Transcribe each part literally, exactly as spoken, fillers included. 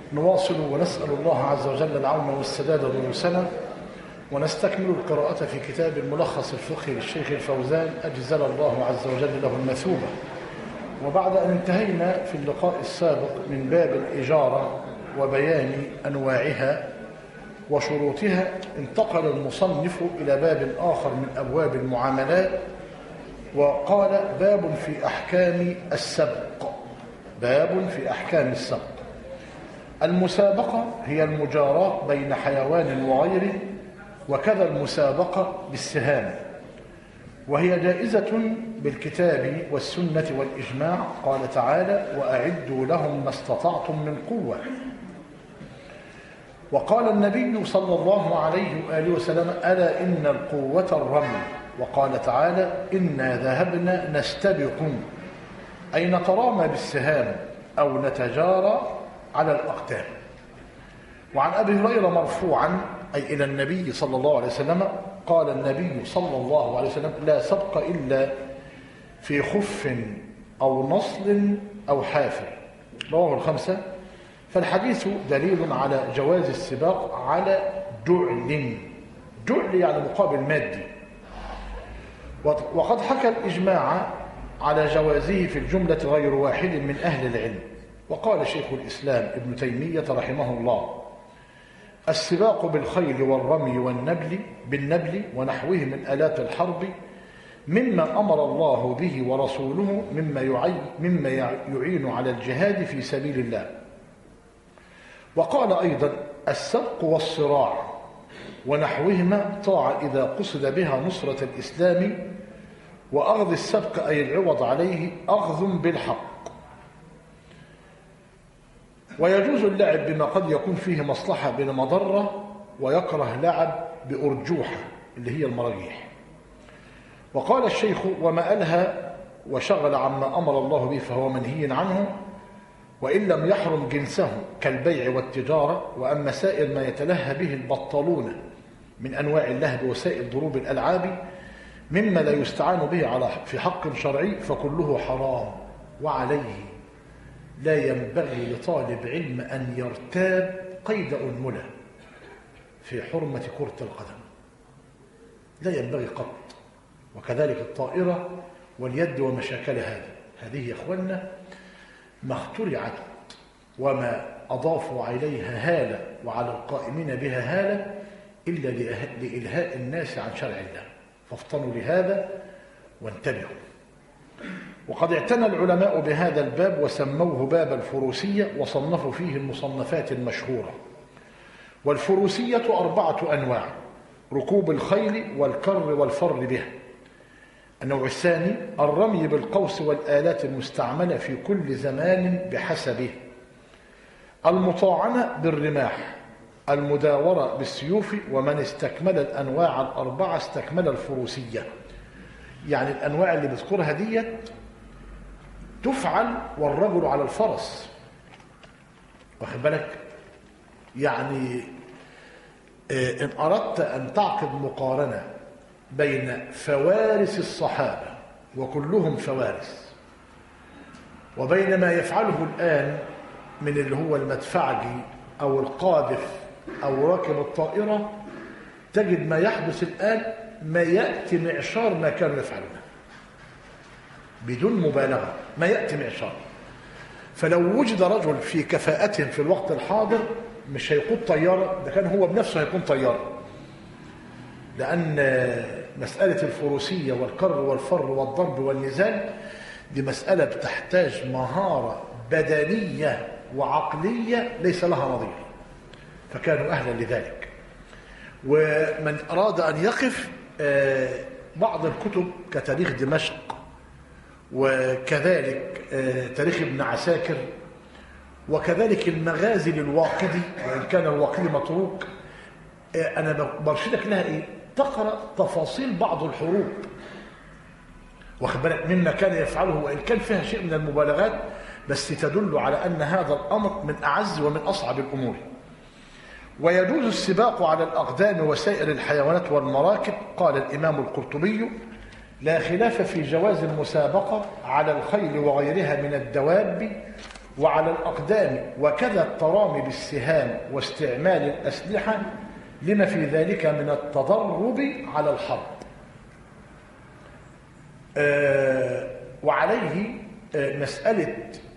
نواصل ونسأل الله عز وجل العون والسداد دروسنا، ونستكمل القراءة في كتاب الملخص الفقهي للشيخ الفوزان أجزل الله عز وجل له المثوبة. وبعد أن انتهينا في اللقاء السابق من باب الإجارة وبيان أنواعها وشروطها، انتقل المصنف إلى باب آخر من أبواب المعاملات، وقال باب في أحكام السبق. باب في أحكام السبق. المسابقة هي المجاراة بين حيوان وغيره، وكذا المسابقة بالسهام، وهي جائزة بالكتاب والسنة والإجماع. قال تعالى: وأعدوا لهم ما استطعتم من قوة. وقال النبي صلى الله عليه وآله وسلم: ألا إن القوة الرمي. وقال تعالى: إنا ذهبنا نستبق، أي نترامى بالسهام أو نتجارى على الأقدام. وعن أبي هريرة مرفوعا أي إلى النبي صلى الله عليه وسلم قال النبي صلى الله عليه وسلم: لا سبق إلا في خف أو نصل أو حافر. رواه الخمسة. فالحديث دليل على جواز السباق على جعل. جعل يعني مقابل مادي. وقد حكى الإجماع على جوازه في الجملة غير واحد من أهل العلم. وقال شيخ الإسلام ابن تيمية رحمه الله: السباق بالخيل والرمي والنبل بالنبل ونحوه من آلات الحرب مما أمر الله به ورسوله مما يعين, مما يعين على الجهاد في سبيل الله. وقال أيضا: السبق والصراع ونحوهما طاعة إذا قصد بها نصرة الإسلام، وأخذ السبق أي العوض عليه أخذ بالحق. ويجوز اللعب بما قد يكون فيه مصلحة بلا مضرة، ويكره لعب بأرجوحة اللي هي المراجيح. وقال الشيخ: وما ألهى وشغل عما أمر الله به فهو منهي عنه، وإن لم يحرم جنسه كالبيع والتجارة. وأما سائر ما يتلهى به البطلون من أنواع اللهب وسائر ضروب الألعاب مما لا يستعان به على في حق شرعي فكله حرام. وعليه لا ينبغي لطالب علم أن يرتاب قيد أنملة في حرمة كرة القدم، لا ينبغي قط. وكذلك الطائرة واليد ومشاكل هذا هذه يا إخوانا ما اخترعت وما أضافوا عليها هالة وعلى القائمين بها هالة إلا لإلهاء الناس عن شرع الله، فافطنوا لهذا وانتبهوا. وقد اعتنى العلماء بهذا الباب وسموه باب الفروسية، وصنفوا فيه المصنفات المشهورة. والفروسية أربعة أنواع: ركوب الخيل والكر والفر بها. النوع الثاني الرمي بالقوس والآلات المستعملة في كل زمان بحسبه. المطاعنة بالرماح. المداورة بالسيوف. ومن استكمل الأنواع الأربعة استكمل الفروسية. يعني الأنواع اللي بذكرها دي تفعل والرجل على الفرس، واخد بالك؟ يعني إن أردت أن تعقد مقارنة بين فوارس الصحابة وكلهم فوارس وبين ما يفعله الآن من اللي هو المدفعجي أو القاذف أو راكب الطائرة، تجد ما يحدث الآن ما يأتي معشار ما كانوا يفعلونه بدون مبالغة، ما يأتي معشار. فلو وجد رجل في كفاءة في الوقت الحاضر مش هيقود طيارة، ده كان هو بنفسه هيكون طيارة، لأن مسألة الفروسية والكر والفر والضرب والنزال دي مسألة بتحتاج مهارة بدنية وعقلية ليس لها نظير، فكانوا أهلا لذلك. ومن أراد أن يقف بعض الكتب كتاريخ دمشق وكذلك تاريخ ابن عساكر وكذلك المغازي للواقدي، وإن كان الواقدي متروك، أنا برشدك لها إيه؟ تقرأ تفاصيل بعض الحروب، واخد بالك مما كان يفعله، وإن كان فيها شيء من المبالغات بس تدل على أن هذا الأمر من أعز ومن أصعب الأمور. ويجوز السباق على الأقدام وسائر الحيوانات والمراكب. قال الإمام القرطبي: لا خلاف في جواز المسابقة على الخيل وغيرها من الدواب وعلى الأقدام، وكذا الترامي بالسهام واستعمال الأسلحة لما في ذلك من التدرب على الحرب. آه وعليه آه مسألة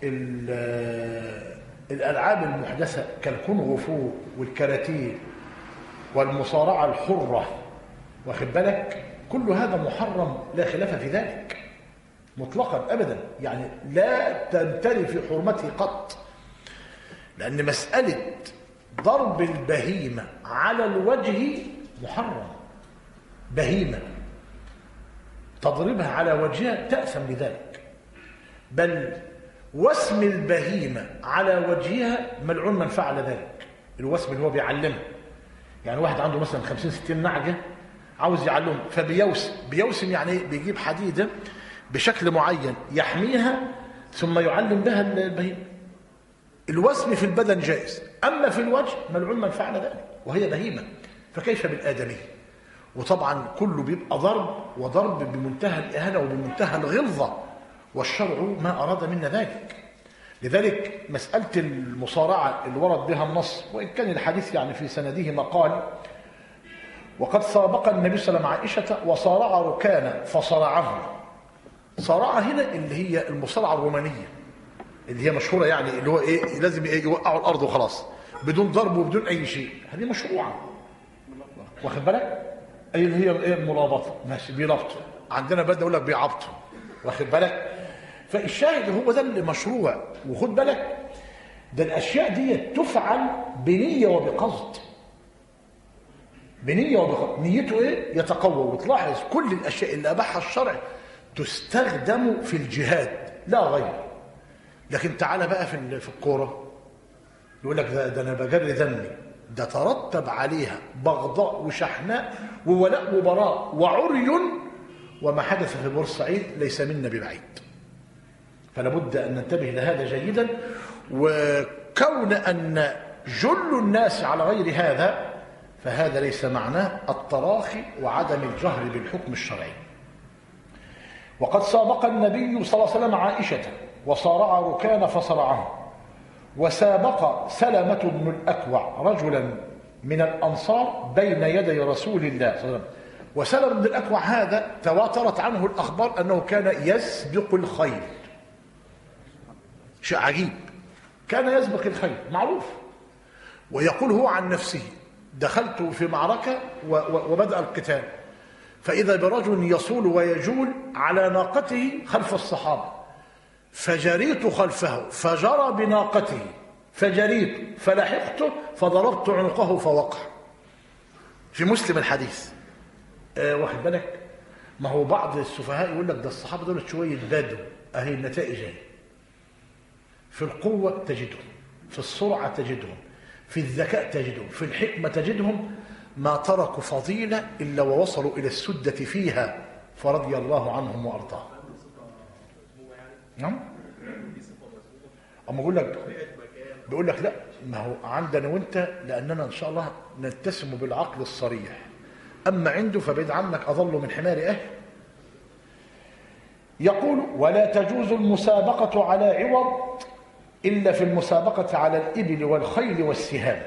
الألعاب المحدثة كالكونغ فو والكاراتيه والمصارعة الحرة، واخد بالك، كل هذا محرم لا خلاف في ذلك مطلقا أبدا، يعني لا تمتري في حرمته قط، لأن مسألة ضرب البهيمة على الوجه محرم. بهيمة تضربها على وجهها تأثم بذلك، بل وسم البهيمة على وجهها ملعون من فعل ذلك. الوسم اللي هو بيعلمها، يعني واحد عنده مثلا خمسين ستين نعجة عاوز يعلمهم، فبيوسم. بيوسم يعني بيجيب حديدة بشكل معين يحميها ثم يعلم بها البهيمة. الوسم في البدن جائز، أما في الوجه ملعون من فعل ذلك وهي بهيمة، فكيف بالآدمية؟ وطبعا كله بيبقى ضرب، وضرب بمنتهى الإهانة وبمنتهى الغلظة، والشرع ما أراد منا ذلك. لذلك مسألة المصارعة اللي ورد بها النص، وإن كان الحديث يعني في سنده مقال، وقد سابق النبي صلى الله عليه وسلم عائشة وصارع ركان فصرعه. صارعة هنا اللي هي المصارعة الرومانية اللي هي مشهورة، يعني اللي هو إيه، لازم إيه يوقعوا الأرض وخلاص بدون ضرب وبدون أي شيء، هذه مشروعة، واخد بالك؟ أي اللي هي إيه، المرابطة، ماشي، بيربطوا، عندنا بدنا نقول لك بيعبطوا، واخد بالك؟ فالشاهد هو ده اللي مشروع. وخد بالك ده الأشياء دي تفعل بنية وبقصد، بنية وبقصد، نيته إيه؟ يتقوى. وتلاحظ كل الأشياء اللي أباحها الشرع تستخدم في الجهاد لا غير. لكن تعالى بقى في في الكورة يقول لك ده, ده أنا بجري ذمي، ده ترتب عليها بغضاء وشحناء وولاء وبراء وعري، وما حدث في بورسعيد ليس منا ببعيد. فلا بد أن ننتبه لهذا جيدا. وكون أن جل الناس على غير هذا فهذا ليس معناه التراخي وعدم الجهر بالحكم الشرعي. وقد سابق النبي صلى الله عليه وسلم عائشة وصارع ركان فصرعه، وسابق سلمة بن الأكوع رجلا من الأنصار بين يدي رسول الله صلى الله عليه وسلم. وسلمة بن الأكوع هذا تواترت عنه الأخبار أنه كان يسبق الخيل، شيء عجيب، كان يسبق الخيل معروف. ويقول هو عن نفسه دخلت في معركة وبدأ القتال، فإذا برجل يصول ويجول على ناقته خلف الصحابة، فجريت خلفه فجرى بناقته، فجريت فلحقته فضربت عنقه فوقع. في مسلم الحديث. آه واخد بالك؟ ما هو بعض السفهاء يقول لك ده الصحابة دول شوية بدو، أهي النتائج اهي. في القوة تجدهم، في السرعة تجدهم، في الذكاء تجدهم، في الحكمة تجدهم، ما تركوا فضيلة إلا ووصلوا إلى السدة فيها، فرضي الله عنهم وأرضاهم. نعم؟ أما بقول لك بيقول لك لا، ما هو عندنا وانت لأننا إن شاء الله نتسم بالعقل الصريح، أما عنده فبعد عنك أضل من حمار أهل. يقول ولا تجوز المسابقة على عوض إلا في المسابقة على الإبل والخيل والسهام،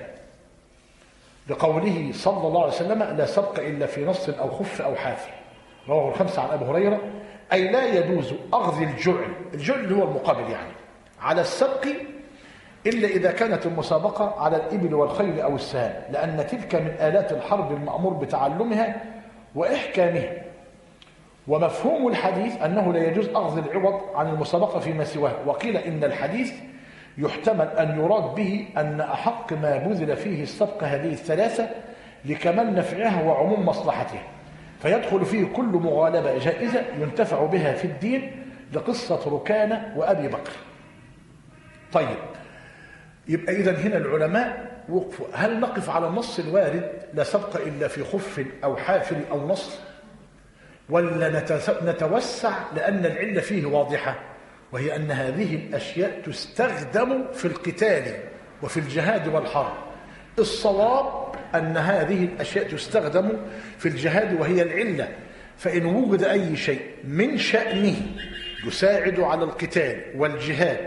لقوله صلى الله عليه وسلم لا سبق إلا في نص أو خف أو حافر، رواه الخمسة عن أبي هريرة. أي لا يجوز أخذ الجعل، الجعل اللي هو المقابل يعني، على السبق إلا إذا كانت المسابقة على الإبل والخيل أو السهام، لأن تلك من آلات الحرب المأمور بتعلمها وإحكامها. ومفهوم الحديث أنه لا يجوز أخذ العوض عن المسابقة فيما سواه. وقيل إن الحديث يحتمل أن يراد به أن أحق ما بذل فيه السبق هذه الثلاثة لكمال نفعها وعموم مصلحتها، فيدخل فيه كل مغالبة جائزة ينتفع بها في الدين، لقصة ركانة وأبي بكر. طيب، يبقى إذن هنا العلماء وقفوا، هل نقف على النص الوارد لا سبق إلا في خف أو حافر أو نصر، ولا نتوسع لأن العلة فيه واضحة، وهي أن هذه الأشياء تستخدم في القتال وفي الجهاد والحرب؟ الصواب أن هذه الأشياء تستخدم في الجهاد وهي العلة، فإن وجد أي شيء من شأنه يساعد على القتال والجهاد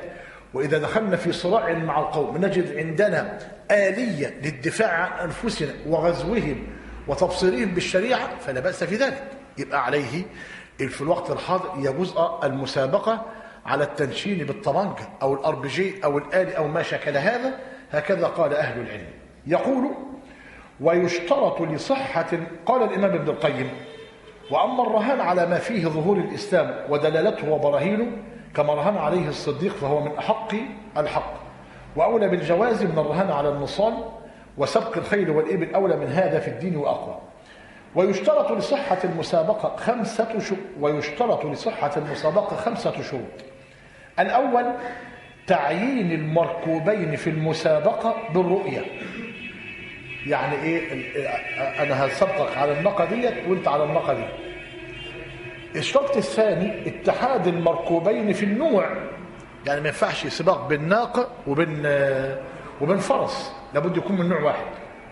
وإذا دخلنا في صراع مع القوم نجد عندنا آلية للدفاع عن أنفسنا وغزوهم وتبصيرهم بالشريعة فلا بأس في ذلك. يبقى عليه في الوقت الحاضر يجوز المسابقة على التنشين بالطبنجة أو الار بي جي أو الآلي أو ما شكل هذا. هكذا قال أهل العلم. يقول ويشترط لصحة، قال الإمام ابن القيم: وأما الرهان على ما فيه ظهور الإسلام ودلالته وبراهينه كما رهن عليه الصديق فهو من أحق الحق، وأولى بالجواز من الرهان على النصال، وسبق الخيل والإبل أولى من هذا في الدين وأقوى. ويشترط لصحة المسابقة خمسة شروط ويشترط لصحة المسابقة خمسة شروط. الأول تعيين المركوبين في المسابقة بالرؤية. يعني إيه؟ أنا هسبقك على الناقة ديت وأنت على الناقة دي. الشرط الثاني اتحاد المركوبين في النوع، يعني ما ينفعش سباق بين ناقة وبين وبين فرس، لابد يكون من نوع واحد.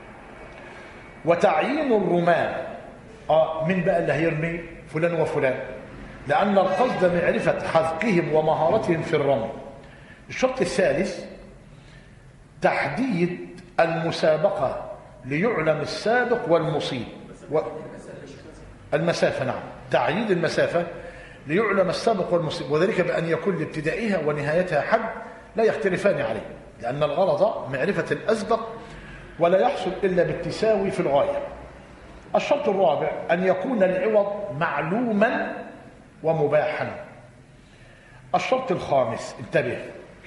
وتعيين الرماة، اه من بقى اللي هيرمي؟ فلان وفلان، لأن القصد معرفة حذقهم ومهارتهم في الرمي. الشرط الثالث تحديد المسابقة ليعلم السابق والمصيب و... المسافة، نعم، تعيين المسافة ليعلم السابق والمصيب، وذلك بأن يكون لابتدائها ونهايتها حد لا يختلفان عليه، لأن الغرض معرفة الأسبق ولا يحصل إلا بالتساوي في الغاية. الشرط الرابع أن يكون العوض معلوما ومباحا. الشرط الخامس، انتبه،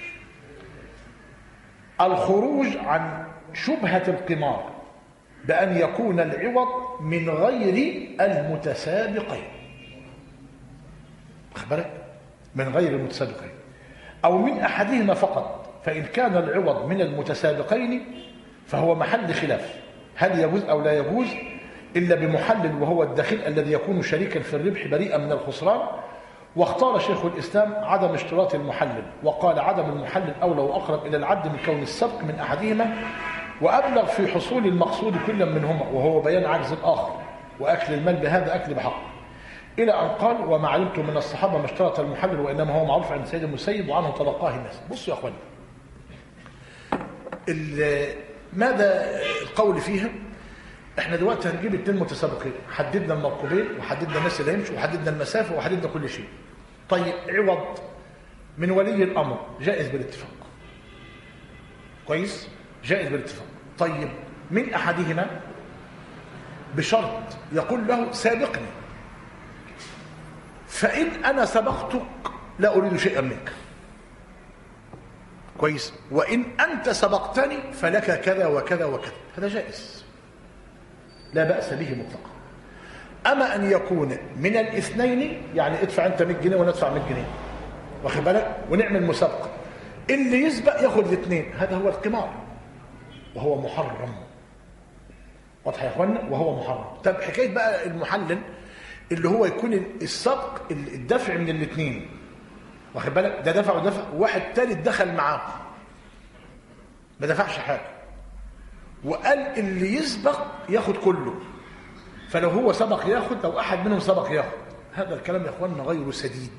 الخروج عن شبهة القمار بأن يكون العوض من غير المتسابقين، أخبرك من غير المتسابقين أو من أحدهما فقط، فإن كان العوض من المتسابقين فهو محل خلاف هل يجوز أو لا يجوز، إلا بمحلل وهو الداخل الذي يكون شريكا في الربح بريئا من الخسران. واختار شيخ الإسلام عدم اشتراط المحلل، وقال عدم المحلل أولى وأقرب إلى العد من كون السبق من أحدهما وأبلغ في حصول المقصود كل منهما، وهو بيان عجز الآخر، وأكل المال بهذا أكل بحق، إلى أن قال وما علمت من الصحابة ما اشترط المحلل وإنما هو معروف عند سيد المسيب وعنه تلقاه الناس. بصوا يا أخواني، ماذا القول فيها؟ احنا دلوقتي هنجيب اثنين متسابقين، حددنا المركوبين وحددنا الناس اللي هيمشوا وحددنا المسافه وحددنا كل شيء. طيب عوض من ولي الامر جائز بالاتفاق، كويس، جائز بالاتفاق. طيب من احدهما بشرط يقول له سابقني، فان انا سبقتك لا اريد شيئا منك، كويس، وان انت سبقتني فلك كذا وكذا وكذا، هذا جائز لا بأس به مطلقا. أما أن يكون من الاثنين، يعني ادفع أنت مئة جنيه وأنا ادفع مئة جنيه، واخد بالك، ونعمل مسابقة، اللي يسبق ياخد الاثنين، هذا هو القمار وهو محرم. واضح يا اخوانا؟ وهو محرم. طب حكاية بقى المحلل اللي هو يكون السبق الدفع من الاثنين، واخد بالك، ده دفع ودفع، واحد ثالث دخل معاه ما دفعش حاجة وقال اللي يسبق ياخد كله، فلو هو سبق ياخد، لو احد منهم سبق ياخد. هذا الكلام يا اخواننا غير سديد.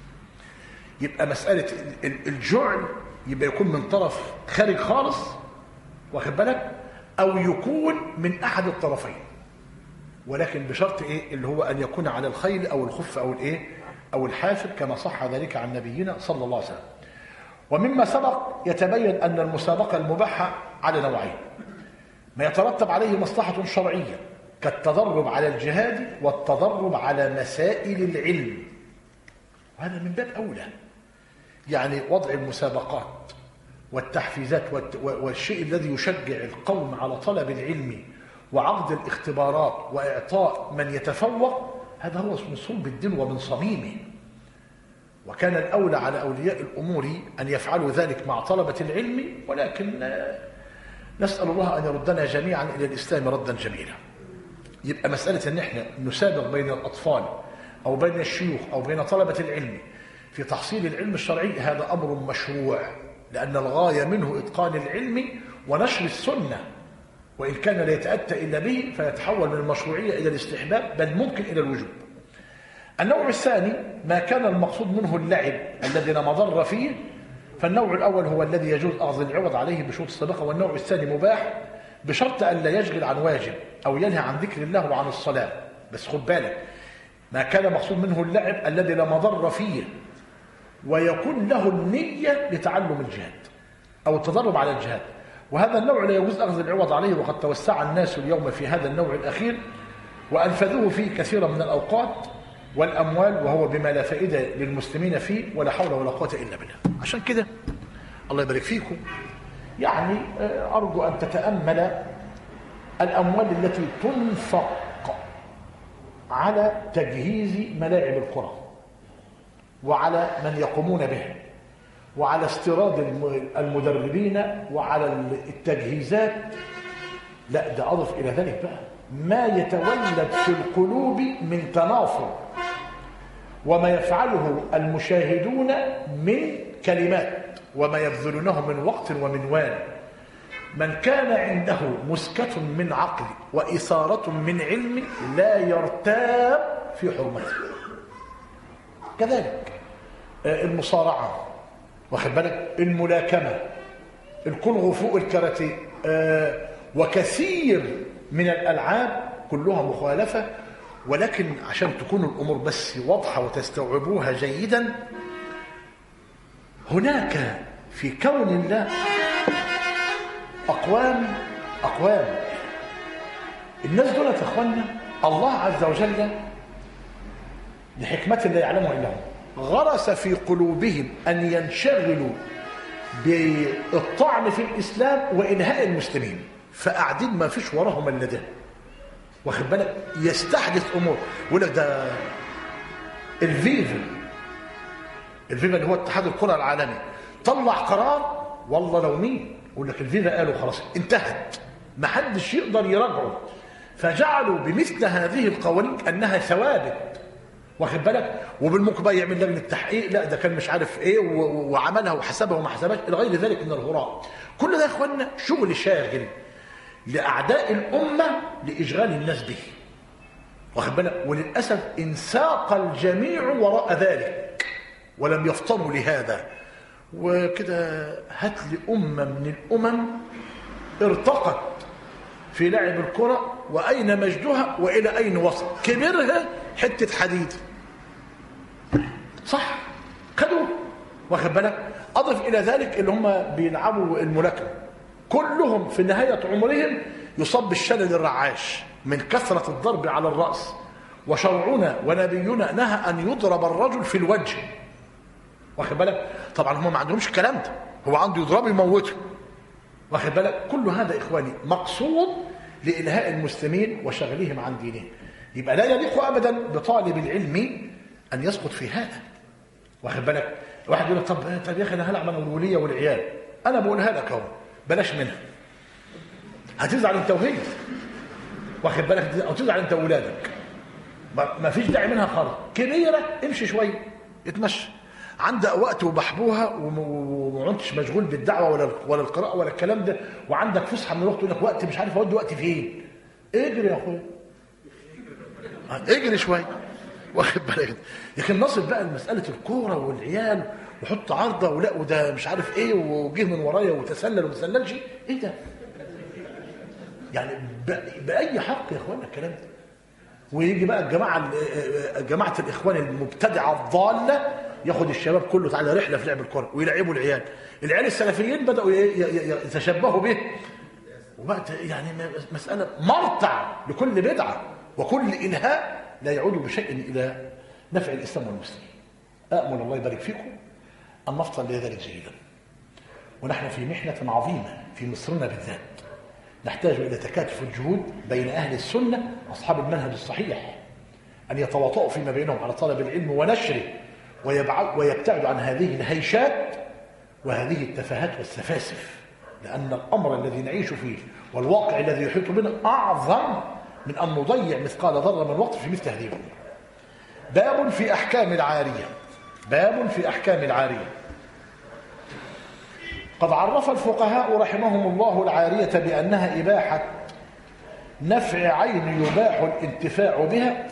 يبقى مسألة الجعل يبقى يكون من طرف خارج خالص، واخد بالك، او يكون من احد الطرفين، ولكن بشرط ايه؟ اللي هو ان يكون على الخيل او الخف او الايه او الحافر، كما صح ذلك عن نبينا صلى الله عليه وسلم. ومما سبق يتبين ان المسابقة المباحة على نوعين: ما يترتب عليه مصلحة شرعية كالتدرب على الجهاد والتدرب على مسائل العلم، وهذا من باب أولى. يعني وضع المسابقات والتحفيزات والشيء الذي يشجع القوم على طلب العلم وعقد الاختبارات وإعطاء من يتفوق، هذا هو من صلب الدين ومن صميمه. وكان الأولى على أولياء الأمور أن يفعلوا ذلك مع طلبة العلم، ولكن نسأل الله أن يردنا جميعا إلى الإسلام ردا جميلا. يبقى مسألة أن احنا نسابق بين الأطفال أو بين الشيوخ أو بين طلبة العلم في تحصيل العلم الشرعي، هذا أمر مشروع، لأن الغاية منه إتقان العلم ونشر السنة، وإن كان لا يتأتى إلا به فيتحول من المشروعية إلى الاستحباب، بل ممكن إلى الوجوب. النوع الثاني ما كان المقصود منه اللعب الذي لا مضر فيه فالنوع الأول هو الذي يجوز أخذ العوض عليه بشروط السابقة، والنوع الثاني مباح بشرط أن لا يشغل عن واجب أو ينهى عن ذكر الله وعن الصلاة. بس خد بالك، ما كان مقصود منه اللعب الذي لا مضر فيه ويكون له النية لتعلم الجهاد أو التدرب على الجهاد، وهذا النوع لا يجوز أخذ العوض عليه. وقد توسع الناس اليوم في هذا النوع الأخير وأنفذوه فيه كثيرا من الأوقات والأموال، وهو بما لا فائدة للمسلمين فيه ولا حول ولا قوة إلا بالله. عشان كده الله يبارك فيكم، يعني أرجو أن تتأمل الأموال التي تنفق على تجهيز ملاعب الكرة وعلى من يقومون بها وعلى استيراد المدربين وعلى التجهيزات. لا، ده أضف إلى ذلك بقى ما يتولد في القلوب من تنافر وما يفعله المشاهدون من كلمات وما يبذلونه من وقت ومن وال. من كان عنده مسكة من عقل وإثارة من علم لا يرتاب في حرمته. كذلك المصارعة، واخد بالك، الملاكمة، الكونغ فو، الكاراتيه، وكثير من الألعاب كلها مخالفة. ولكن عشان تكون الأمور بس واضحة وتستوعبوها جيدا، هناك في كون الله أقوام أقوام الناس دول يا اخوانا الله عز وجل لحكمة لا يعلمها إلا هو غرس في قلوبهم أن ينشغلوا بالطعن في الإسلام وإنهاء المسلمين، فقاعدين ما فيش وراهم الا ده، واخد بالك، يستحدث امور. يقول لك ده الفيفا الفيفا اللي هو اتحاد الكره العالمي طلع قرار، والله لو مين يقول لك الفيفا قالوا خلاص انتهت، ما حدش يقدر يراجعه، فجعلوا بمثل هذه القوانين انها ثوابت، واخد بالك، وبالممكن بقى يعمل لجنه تحقيق، لا ده كان مش عارف ايه وعملها وحسبها وما حسبهاش الى غير ذلك من الهراء. كل ده يا اخوانا شغل شاغل لأعداء الأمة لإشغال الناس به، واخد بالك، وللأسف انساق الجميع وراء ذلك ولم يفطنوا لهذا. وكده هات لي أمة من الأمم ارتقت في لعب الكرة وأين مجدها وإلى أين وصل، كبرها حتة حديد، صح، خدوا، واخد بالك. أضف إلى ذلك اللي هم بيلعبوا الملاكمة كلهم في نهاية عمرهم يصاب بالشلل الرعاش من كثرة الضرب على الرأس، وشرعنا ونبينا نهى أن يضرب الرجل في الوجه، واخد بالك. طبعا هم ما عندهمش الكلام ده، هو عنده يضرب يموته، واخد بالك. كل هذا إخواني مقصود لإلهاء المسلمين وشغلهم عن دينهم. يبقى لا يليق أبدا بطالب العلم أن يسقط في هذا، واخد بالك. واحد يقول لك طب طب يا أخي أنا هلعب عن الولية والعيال، أنا بقولها لك أهو بلاش منها، هتزعل انت وهي، واخد بالك، او تزعل انت واولادك، ما فيش داعي منها خالص. كبيره امشي شويه اتمشى، عندك وقت وبحبوها وما انتش مشغول بالدعوه ولا ولا القراءه ولا الكلام ده، وعندك فسحه من الوقت، تقول لك وقت مش عارف اودي وقت فين، اجري يا اخويا اجري شويه، واخد بالك. لكن نصب بقى لمساله الكوره والعيال وحط عارضه ولا وده مش عارف ايه وجه من ورايا وتسلل وما تسللش، ايه ده؟ يعني باي حق يا اخوانا الكلام ده؟ ويجي بقى الجماعه جماعه الاخوان المبتدعه الضاله ياخد الشباب كله تعالى رحله في لعب الكره ويلعبوا العيال، العيال السلفيين بداوا يتشبهوا به، وبقت يعني مساله مرتع لكل بدعه وكل الهاء لا يعود بشيء الى نفع الاسلام والمسلمين. امل الله يبارك فيكم أن نفصل لذلك جيدا. ونحن في محنة عظيمة في مصرنا بالذات، نحتاج إلى تكاتف الجهود بين أهل السنة أصحاب المنهج الصحيح، أن يتواطؤوا فيما بينهم على طلب العلم ونشره، ويبتعدوا عن هذه الهيشات وهذه التفاهات والسفاسف، لأن الأمر الذي نعيش فيه والواقع الذي يحيط بنا أعظم من أن نضيع مثقال ذرة من وقت في مثل هذه الأمور. باب في أحكام العارية باب في أحكام العارية قد عرف الفقهاء رحمهم الله العارية بأنها إباحة نفع عين يباح الانتفاع بها،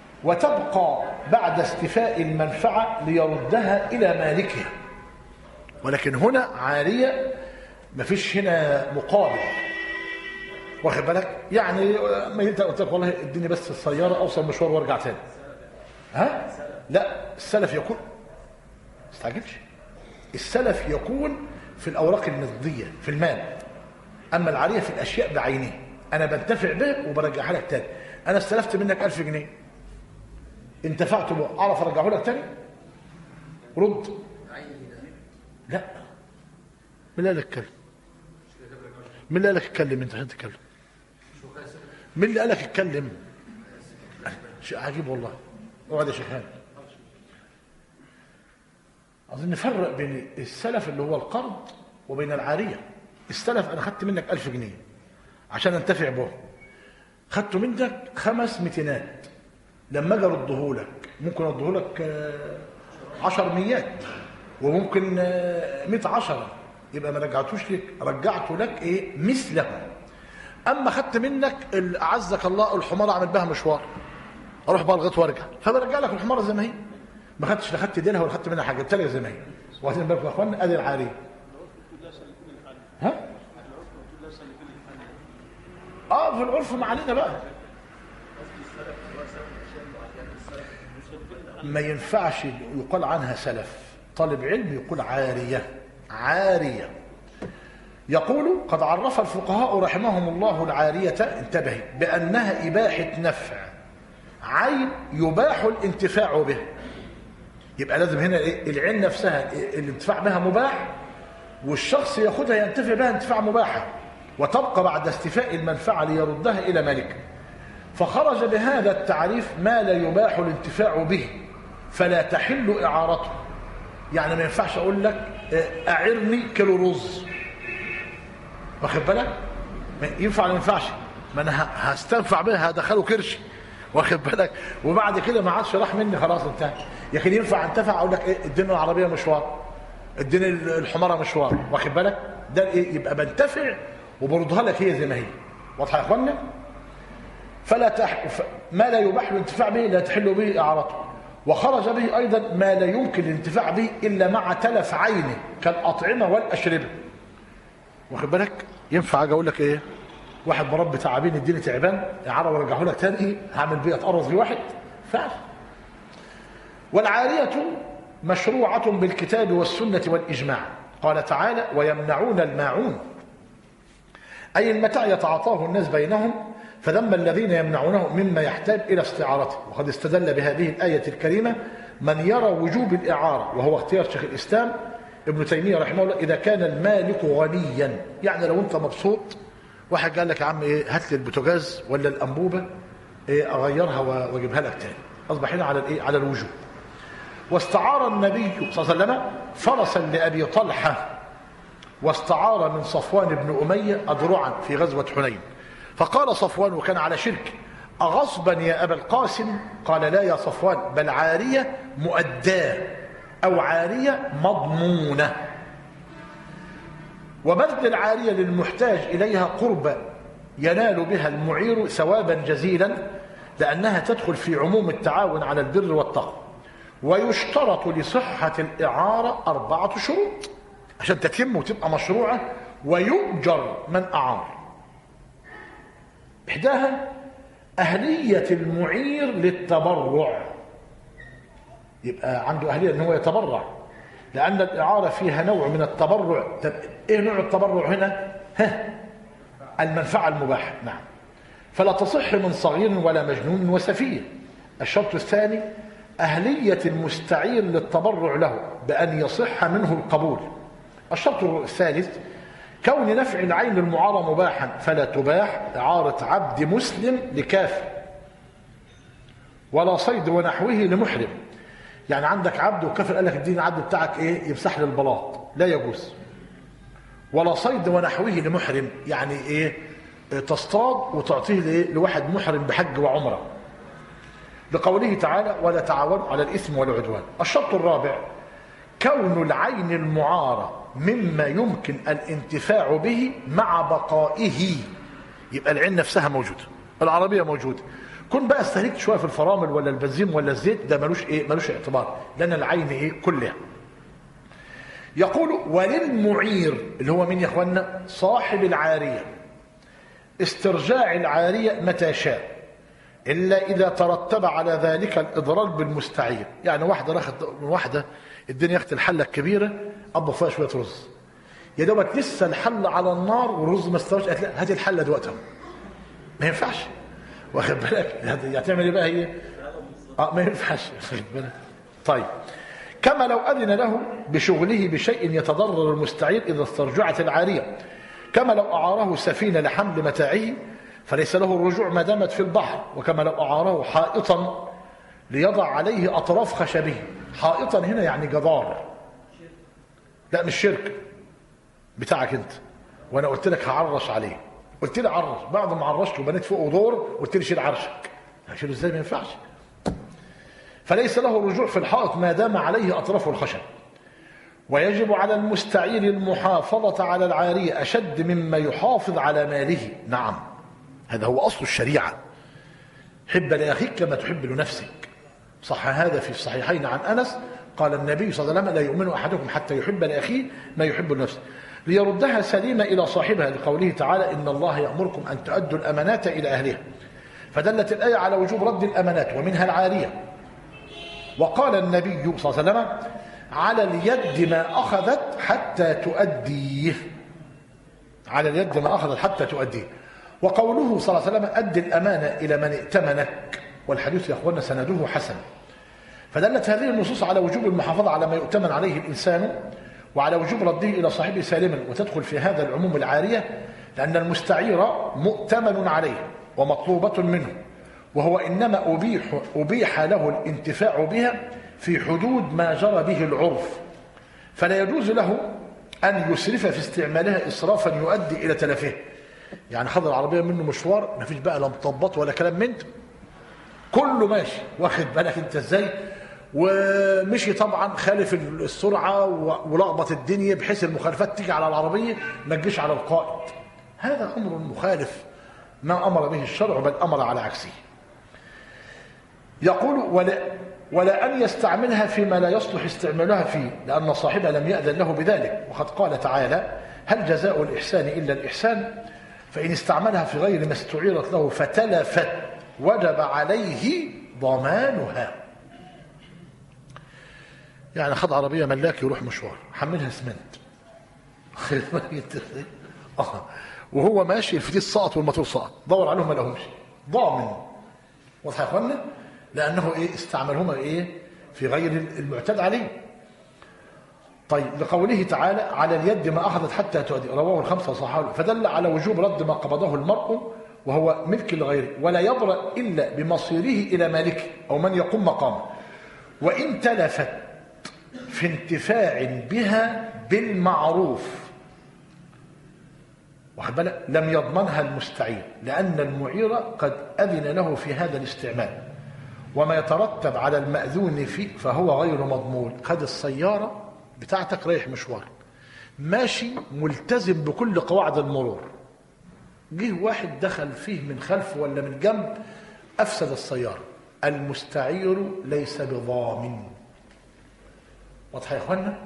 وتبقى بعد استيفاء المنفعة ليردها إلى مالكها. ولكن هنا عارية مفيش هنا مقابل، واخد بالك؟ يعني ما انت قلت لك والله اديني بس السيارة اوصل مشوار وارجع تاني، ها؟ لا، السلف يكون ما تستعجلش، السلف يكون في الأوراق النقدية في المال، أما العارية في الأشياء بعينها، أنا بنتفع به وبرجعها لك تاني. أنا استلفت منك ألف جنيه، انتفعت به، أعرف أرجعه لك تاني؟ رد. لا، مين اللي قال لك اتكلم؟ مين اللي قال لك اتكلم؟ أنت هتتكلم؟ مين اللي قال لك اتكلم؟ شيء عجيب والله. اقعد يا شيخان. أظن نفرق بين السلف اللي هو القرض وبين العارية. السلف أنا خدت منك ألف جنيه عشان أنتفع به، خدته منك خمس متينات، لما أجي أرده لك ممكن أرده لك عشر ميات وممكن مئة عشرة، يبقى ما رجعتوش لك، رجعته لك إيه؟ مثله. أما خدت منك أعزك الله الحمار أعمل بها مشوار، أروح بقى لغاية وأرجع، فبرجع لك الحمار زي ما هي، ما خدتش لا خدت دينها ولا خدت منها حاجه، جبت لك زي ما هي. واخدين بالكم يا اخوانا؟ ادي العاريه. ها؟ اه في العرف ما علينا بقى. ما ينفعش يقال عنها سلف، طالب علم يقول عاريه. عاريه يقول قد عرف الفقهاء رحمهم الله العاريه، انتبهي، بانها اباحه نفع عين يباح الانتفاع به. يبقى لازم هنا العين نفسها الانتفاع بها مباح، والشخص ياخدها ينتفع بها انتفاع مباحا، وتبقى بعد استيفاء المنفعه ليردها الى مالكه. فخرج بهذا التعريف ما لا يباح الانتفاع به فلا تحل اعارته. يعني ما ينفعش اقول لك اعرني كيلو رز، واخد بالك؟ ينفع ولا ما ينفعش؟ ما انا هستنفع بها، هدخله كرش، واخد بالك؟ وبعد كده ما عادش راح مني، خلاص انتهى. لكن ينفع انتفع اقول لك ايه؟ اديني العربيه مشوار، اديني الحماره مشوار، واخد بالك؟ ده ايه؟ يبقى بنتفع وبردها لك هي زي ما هي. واضحه يا اخوانا؟ فلا تح... ما لا يباح الانتفاع به لا تحل به اعارته. وخرج به ايضا ما لا يمكن الانتفاع به الا مع تلف عينه كالاطعمه والاشربه. واخد بالك؟ ينفع اجي اقول لك ايه؟ واحد مربي تعابين اديني تعبان اعاره وارجعه لك تاني، هعمل بيه اتقرص لواحد؟ فعلا. والعاريه مشروعه بالكتاب والسنه والاجماع. قال تعالى: ويمنعون الماعون، اي المتاع يتعاطاه الناس بينهم، فذم الذين يمنعونه مما يحتاج الى استعارته. وقد استدل بهذه الايه الكريمه من يرى وجوب الاعاره، وهو اختيار شيخ الاسلام ابن تيميه رحمه الله، اذا كان المالك غنيا. يعني لو انت مبسوط، واحد قال لك يا عم ايه، هات لي البوتاجاز ولا الانبوبه ايه اغيرها واجيبها لك تاني، اصبح هنا على الايه؟ على الوجوب. واستعار النبي صلى الله عليه وسلم فرسا لابي طلحه، واستعار من صفوان بن اميه اذرعا في غزوه حنين. فقال صفوان وكان على شرك: اغصبا يا ابا القاسم؟ قال: لا يا صفوان، بل عاريه مؤداه او عاريه مضمونه. وبذل العاريه للمحتاج اليها قربة ينال بها المعير ثوابا جزيلا، لانها تدخل في عموم التعاون على البر والتقوى. ويشترط لصحه الاعاره اربعه شروط عشان تتم وتبقى مشروعه ويؤجر من اعار. إحداها أهلية المعير للتبرع، يبقى عنده أهلية أنه يتبرع، لأن الإعارة فيها نوع من التبرع. طب إيه نوع التبرع هنا؟ ها، المنفعة المباحة. نعم. فلا تصح من صغير ولا مجنون وسفيه. الشرط الثاني أهلية المستعير للتبرع له بأن يصح منه القبول. الشرط الثالث كون نفع العين المعارة مباحا فلا تباح إعارة عبد مسلم لكافر، ولا صيد ونحوه لمحرم. يعني عندك عبد وكافر قال لك اديني العبد بتاعك ايه يمسح لي البلاط، لا يجوز. ولا صيد ونحوه لمحرم، يعني ايه؟ تصطاد وتعطيه لايه؟ لواحد محرم بحج وعمره، لقوله تعالى: ولا تعاونوا على الاثم والعدوان. الشرط الرابع كون العين المعارة مما يمكن الانتفاع به مع بقائه. يبقى العين نفسها موجودة، العربية موجودة، كن بقى استهلكت شوية في الفرامل ولا البنزين ولا الزيت، ده ملوش ايه؟ ملوش اعتبار، لأن العين ايه؟ كلها. يقول وللمعير اللي هو من يا اخوانا صاحب العارية استرجاع العارية متى شاء، إلا إذا ترتب على ذلك الإضرار بالمستعير. يعني واحدة راحت من واحدة الدنيا اخت الحلة الكبيرة أبو فيها شوية رز، يا دوبك لسه الحلة على النار والرز ما استواش، قالت لا هاتي الحلة دلوقتي، ما ينفعش. واخد بالك؟ هتعمل ايه بقى هي؟ اه ما ينفعش. واخد بالك؟ طيب كما لو أذن له بشغله بشيء يتضرر المستعير إذا استرجعت العارية، كما لو أعاره سفينة لحمل متاعه فليس له الرجوع ما دامت في البحر، وكما لو أعاره حائطا ليضع عليه أطراف خشبه. حائطا هنا يعني جدار، لا مش شرك بتاعك انت، وانا قلت لك هعرش عليه، قلت لي عرش، بعد ما عرشته وبنيت فوقه دور قلت لي شيل عرشك، هشيله ازاي؟ ما ينفعش. فليس له الرجوع في الحائط ما دام عليه أطراف الخشب. ويجب على المستعير المحافظة على العارية أشد مما يحافظ على ماله. نعم هذا هو أصل الشريعة، حب لأخيك كما تحب لنفسك. صح هذا في الصحيحين عن أنس قال النبي صلى الله عليه وسلم لا يؤمن أحدكم حتى يحب لأخيه ما يحب لنفسه، ليردها سليمة إلى صاحبها، لقوله تعالى إن الله يأمركم أن تؤدوا الأمانات إلى أهلها، فدلت الآية على وجوب رد الأمانات ومنها العارية. وقال النبي صلى الله عليه وسلم على اليد ما أخذت حتى تؤديه، على اليد ما أخذت حتى تؤديه. وقوله صلى الله عليه وسلم أد الأمانة إلى من ائتمنك، والحديث يا أخوانا سنده حسن. فدلت هذه النصوص على وجوب المحافظة على ما يؤتمن عليه الإنسان وعلى وجوب رده إلى صاحبه سالما. وتدخل في هذا العموم العارية لأن المستعير مؤتمن عليه ومطلوبة منه، وهو إنما أبيح, أبيح له الانتفاع بها في حدود ما جرى به العرف، فلا يجوز له أن يسرف في استعمالها إسرافا يؤدي إلى تلفه. يعني خذ العربية منه مشوار ما فيش بقى لا مطبط ولا كلام من كله ماشي، واخد بالك انت ازاي، ومشي طبعا خالف السرعة ولخبط الدنيا بحيث المخالفات تيجي على العربية ما تجيش على القائد. هذا أمر مخالف ما أمر به الشرع، بل أمر على عكسه. يقول ولا, ولا أن يستعملها فيما لا يصلح استعمالها فيه، لأن صاحبها لم يأذن له بذلك. وقد قال تعالى هل جزاء الإحسان إلا الإحسان، فإن استعملها في غير ما استعيرت له فتلفت وجب عليه ضمانها. يعني خد عربية ملاك يروح مشوار حملها اسمنت وهو ماشي الفتيس سقط والموتور سقط، دور عليهم ما لهمش، ضامن. واضح يا اخوانا؟ لأنه إيه استعملهما إيه في غير المعتاد عليه. طيب لقوله تعالى على اليد ما أخذت حتى تؤدي، رواه الخمسة وصححه، فدل على وجوب رد ما قبضه المرء وهو ملك لغيره، ولا يبرأ إلا بمصيره إلى مالكه أو من يقوم مقامه. وإن تلفت في انتفاع بها بالمعروف، واخد بالك، لم يضمنها المستعير، لأن المعير قد أذن له في هذا الاستعمال، وما يترتب على المأذون فيه فهو غير مضمون. خد السيارة بتاعتك رايح مشوار ماشي ملتزم بكل قواعد المرور، جه واحد دخل فيه من خلف ولا من جنب أفسد السيارة، المستعير ليس بضامن. واضح يا اخوانا؟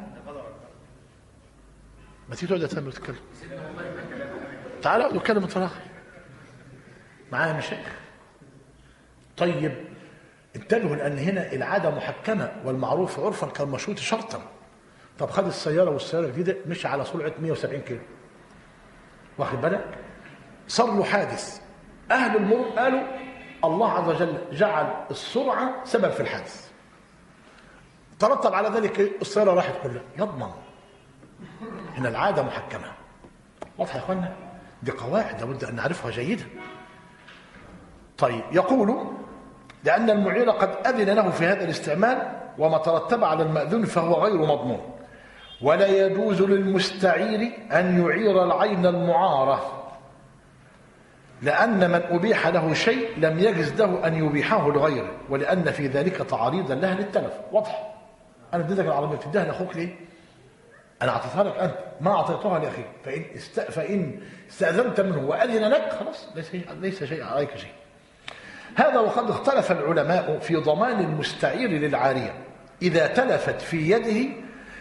ما تيجي تقعد تتكلم تتكلم تعالى اقعد اتكلم اتفرج معايا مشايخ. طيب انتبهوا لان هنا العاده محكمه والمعروف عرفا كالمشروط شرطا. طب خد السياره والسياره الجديده مشي على سرعه مئة وسبعين كيلو، واخد بالك، صار له حادث، اهل المرور قالوا الله عز وجل جعل السرعه سبب في الحادث، ترتب على ذلك السياره راحت كلها، يضمن. هنا العاده محكمه. واضح يا اخوانا؟ دي قواعد لابد ان نعرفها جيدا. طيب يقول لأن المعير قد أذن له في هذا الاستعمال، وما ترتب على المأذون فهو غير مضمون. ولا يجوز للمستعير أن يعير العين المعارة، لأن من أبيح له شيء لم يجز له أن يبيحه لغيره، ولأن في ذلك تعريضا لها للتلف. واضح؟ أنا اديتك العربية بتديها لأخوك ليه؟ أنا أعطيتها لك أنت، ما أعطيتها لأخيك، فإن, است... فإن استأذنت منه وأذن لك خلاص ليس ليس شيء عليك شيء. هذا وقد اختلف العلماء في ضمان المستعير للعارية إذا تلفت في يده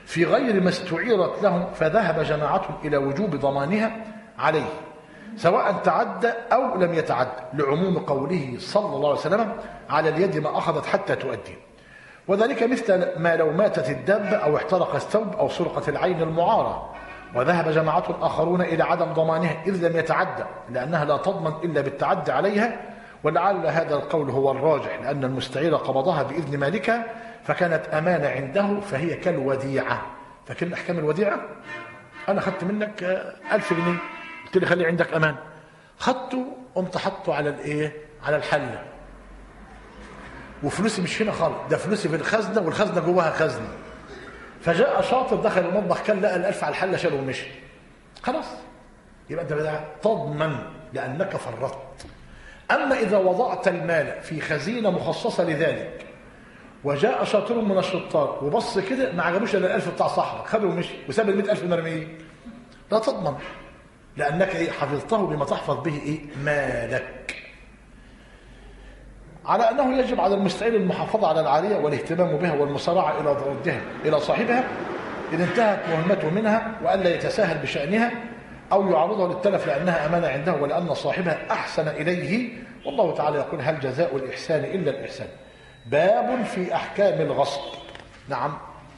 في غير ما استعيرت لهم، فذهب جماعة إلى وجوب ضمانها عليه سواء تعدى أو لم يتعدى، لعموم قوله صلى الله عليه وسلم على اليد ما أخذت حتى تؤدي. وذلك مثل ما لو ماتت الدابة أو احترق الثوب أو سرقت العين المعارة. وذهب جماعة آخرون إلى عدم ضمانها إذ لم يتعدى، لأنها لا تضمن إلا بالتعدي عليها، ولعل هذا القول هو الراجح، لأن المستعير قبضها بإذن مالكها فكانت أمانة عنده فهي كالوديعة. فكان أحكام الوديعة، أنا خدت منك ألف جنيه، قلت لي خلي عندك أمان، خدته قمت حطه على الإيه؟ على الحلة، وفلوسي مش هنا خالص، ده فلوسي في الخزنة والخزنة جواها خزنة. فجاء شاطر دخل المطبخ كان لقى الألف على الحلة شاله ومشي، خلاص يبقى أنت بدأ تضمن لأنك فرطت. أما إذا وضعت المال في خزينة مخصصة لذلك وجاء شاطر من الشطار وبص كده ما عجبوش الا الألف بتاع صاحبك، خده ومشي وساب ال مئة ألف مرميين، لا تضمن لأنك إيه؟ حفظته بما تحفظ به إيه؟ مالك. على أنه يجب على المستعير المحافظة على العارية والاهتمام بها والمسارعة إلى ردها إلى صاحبها إذا انتهت مهمته منها، وألا يتساهل بشأنها أو يعرضها للتلف لأنها أمانة عنده ولأن صاحبها أحسن إليه. والله تعالى يقول: هل جزاء الإحسان إلا الإحسان. باب في أحكام الغصب. نعم.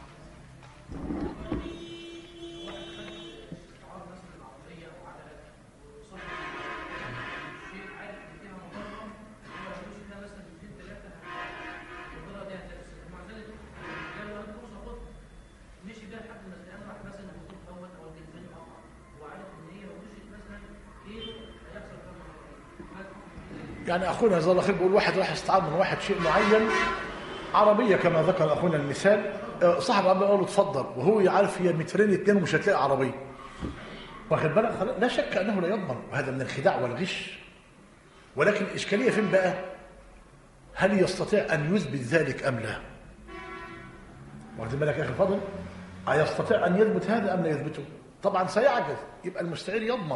يعني أخونا جزاه الله خير بيقول واحد راح يستعار من واحد شيء معين، عربية كما ذكر أخونا المثال، صاحب العربية قال له اتفضل، وهو يعرف هي مترين اتنين ومش هتلاقي عربية، واخد بالك؟ لا شك أنه لا يضمن، وهذا من الخداع والغش. ولكن الإشكالية فين بقى؟ هل يستطيع أن يثبت ذلك أم لا؟ واخد بالك يا أخي الفاضل؟ أيستطيع أن يثبت هذا أم لا يثبته؟ طبعا سيعجز، يبقى المستعير يضمن.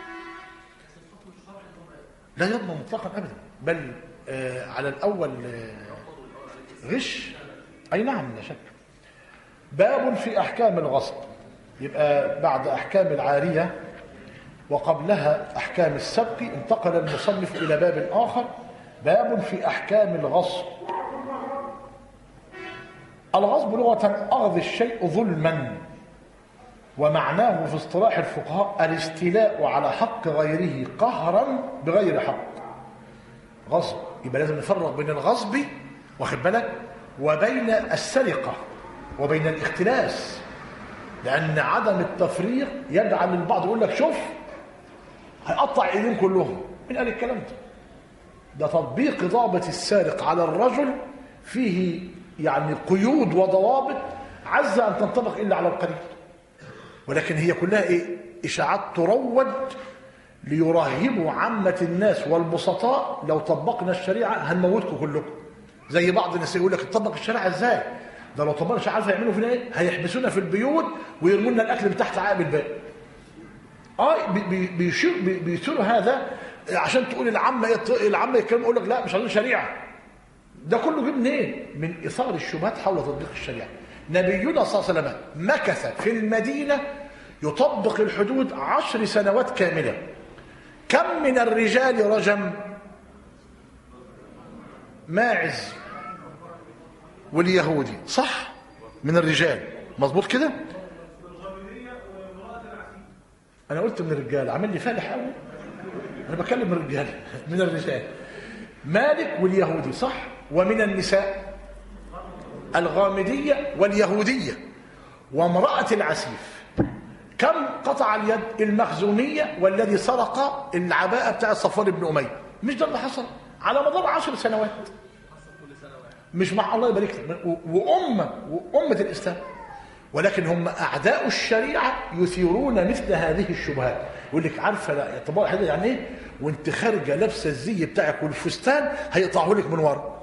لا يضمن مطلقا أبدا، بل آه على الأول آه غش. أي نعم لا شك. باب في أحكام الغصب. يبقى بعد أحكام العارية وقبلها أحكام السبق انتقل المصنف إلى باب آخر، باب في أحكام الغصب. الغصب لغة أخذ الشيء ظلما، ومعناه في اصطلاح الفقهاء الاستيلاء على حق غيره قهرا بغير حق. غصب يبقى لازم نفرق بين الغصب واخد بالك وبين السرقة وبين الاختلاس، لأن عدم التفريق يجعل البعض يقول لك شوف هيقطع ايدين كلهم. مين قال الكلام ده؟ ده تطبيق ضابط السارق على الرجل فيه يعني قيود وضوابط عز أن تنطبق إلا على القليل، ولكن هي كلها ايه؟ اشاعات تروج ليرهبوا عامة الناس والبسطاء. لو طبقنا الشريعة هنموتكم كلكم. زي بعض الناس يقول لك تطبق الشريعة ازاي؟ ده لو طبقنا الشريعة عارف هيعملوا فينا ايه؟ هيحبسونا في البيوت ويرموا لنا الاكل من تحت عقب الباب. اه بيشيروا بي بي هذا عشان تقول العامة العامة يتكلموا يقول لك لا مش عايزين شريعة. ده كله جه منين؟ من اثار الشبهات حول تطبيق الشريعة. نبينا صلى الله عليه وسلم مكث في المدينة يطبق الحدود عشر سنوات كاملة. كم من الرجال رجم؟ ماعز واليهودي، صح؟ من الرجال، مظبوط كده؟ أنا قلت من الرجال، عامل لي فالح قوي. أنا بكلم الرجال من الرجال. مالك واليهودي، صح؟ ومن النساء الغامدية واليهودية وامرأة العسيف. كم قطع اليد؟ المخزومية والذي سرق العباءة بتاع صفوان بن أمية. مش ده اللي حصل على مدار عشر سنوات؟ مش مع الله يبارك لك وأمة وأمة الإسلام، ولكن هم أعداء الشريعة يثيرون مثل هذه الشبهات. يقول لك عارفة لا طبعا هذا يعني إيه؟ وأنت خارجة لابسة الزي بتاعك والفستان هيقطعه لك من ورا.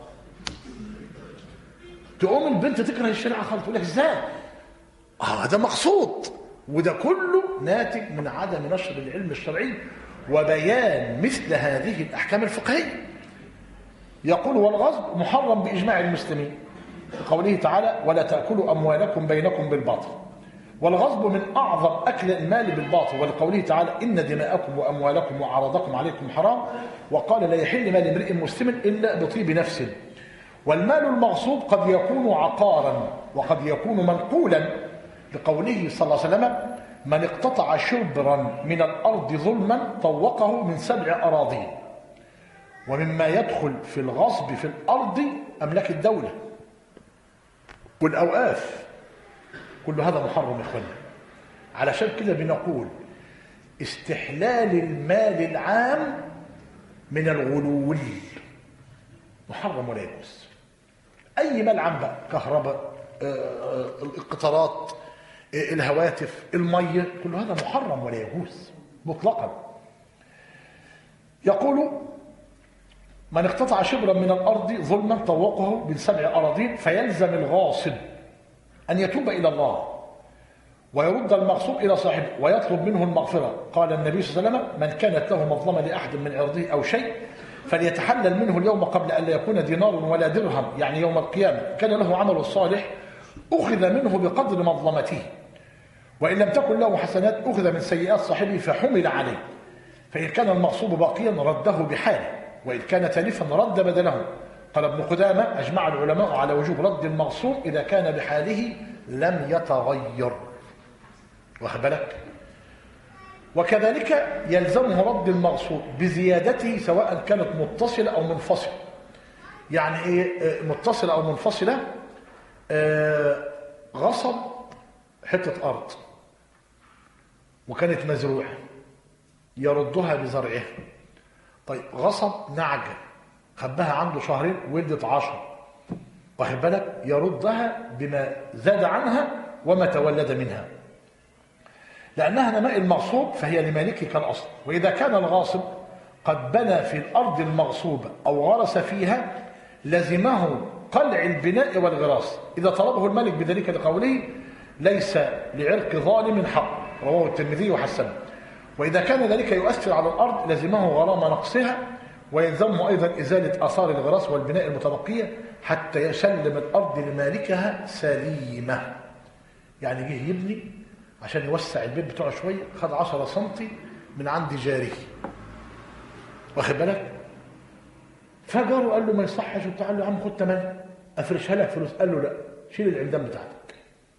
تقوم البنت تكره الشريعة خالص، تقول لك إزاي؟ آه ده مقصود، وده كله ناتج من عدم نشر العلم الشرعي وبيان مثل هذه الأحكام الفقهية. يقول والغصب محرم بإجماع المسلمين. قوله تعالى ولا تأكلوا أموالكم بينكم بالباطل. والغصب من أعظم أكل المال بالباطل، ولقوله تعالى إن دماءكم وأموالكم وأعراضكم عليكم حرام، وقال لا يحل مال امرئ مسلم إلا بطيب نفس. والمال المغصوب قد يكون عقارا وقد يكون منقولا، لقوله صلى الله عليه وسلم من اقتطع شبرا من الأرض ظلما طوقه من سبع أراضين. ومما يدخل في الغصب في الأرض أملاك الدولة والأوقاف، كل هذا محرم يا اخوانا. علشان كده بنقول استحلال المال العام من الغلول محرم ولا يجوز. اي مال عام بقى، كهرباء، القطارات، الهواتف، الميه، كل هذا محرم ولا يجوز مطلقا. يقول من اقتطع شبرا من الارض ظلما طوقه من سبع اراضين، فيلزم الغاصب أن يتوب إلى الله ويرد المغصوب إلى صاحبه ويطلب منه المغفرة. قال النبي صلى الله عليه وسلم من كانت له مظلمة لأحد من عرضه أو شيء فليتحلل منه اليوم قبل أن لا يكون دينار ولا درهم، يعني يوم القيامة. كان له عمل الصالح أخذ منه بقدر مظلمته، وإن لم تكن له حسنات أخذ من سيئات صاحبه فحمل عليه. فإن كان المغصوب باقيا رده بحاله، وإن كان تلفا رد بدله. قال ابن قدامة أجمع العلماء على وجوب رد المغصوب إذا كان بحاله لم يتغير. واخد بالك؟ وكذلك يلزمه رد المغصوب بزيادته سواء كانت متصلة أو منفصلة. يعني إيه متصلة أو منفصلة؟ آه غصب حتة أرض وكانت مزروعة يردها بزرعها. طيب غصب نعجة خبها عنده شهرين ولدت عشر، واخد بالك؟ يردها بما زاد عنها وما تولد منها، لأنها نماء المغصوب فهي لمالكه كالأصل. وإذا كان الغاصب قد بنى في الأرض المغصوبة أو غرس فيها لزمه قلع البناء والغراس إذا طلبه الملك بذلك، لقوله ليس لعرق ظالم حق، رواه الترمذي وحسنه. وإذا كان ذلك يؤثر على الأرض لزمه غرام نقصها، ويلزمه أيضا إزالة آثار الغراس والبناء المتبقية حتى يسلم الأرض لمالكها سليمة. يعني جه يبني عشان يوسع البيت بتاعه شوية، خد عشرة سنتي من عند جاره، واخد بالك؟ فجاره قال له ما يصحش وبتاع، قال له يا عم خد تمام افرشها لك فلوس، قال له لا شيل العمدان بتاعتك.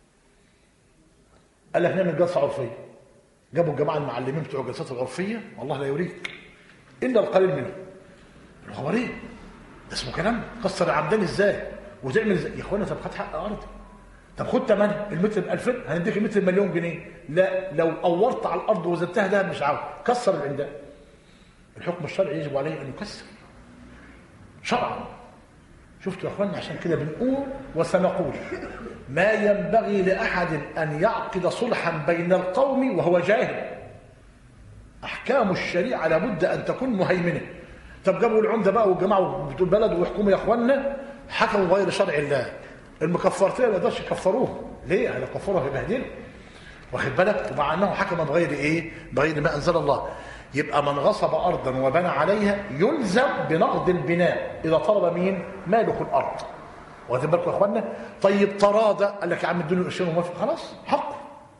قال لك نعمل جلسه عرفيه. جابوا الجماعه المعلمين بتوع الجلسات العرفيه، والله لا يريك الا القليل منهم. الخبرين ده اسمه كلام، كسر العمدان ازاي وتعمل ازاي؟ يا اخوانا طب خد حق ارضي، طب خد ثمن المتر ب ألفين هنديك المتر بمليون جنيه. لا لو قورت على الارض وزدتها ده مش عاوز، كسر العمدان. الحكم الشرعي يجب عليه ان يكسر شرعا. شفتوا يا اخوانا؟ عشان كده بنقول وسنقول ما ينبغي لاحد ان يعقد صلحا بين القوم وهو جاهل. احكام الشريعه لابد ان تكون مهيمنه. طب جابوا العمده بقى والجماعه بتوع البلد ويحكموا يا اخوانا حكموا غير شرع الله، المكفرتين ما يقدرش يكفروه. ليه؟ هيكفروها ببهدله، واخد بالك؟ ومع انه حكم بغير ايه؟ بغير ما انزل الله. يبقى من غصب ارضا وبنى عليها يلزم بنقد البناء اذا طلب مين؟ مالك الارض. واخد بالكم يا اخوانا؟ طيب تراضى، قال لك يا عم ادوني قرشين وموافق، خلاص حقه.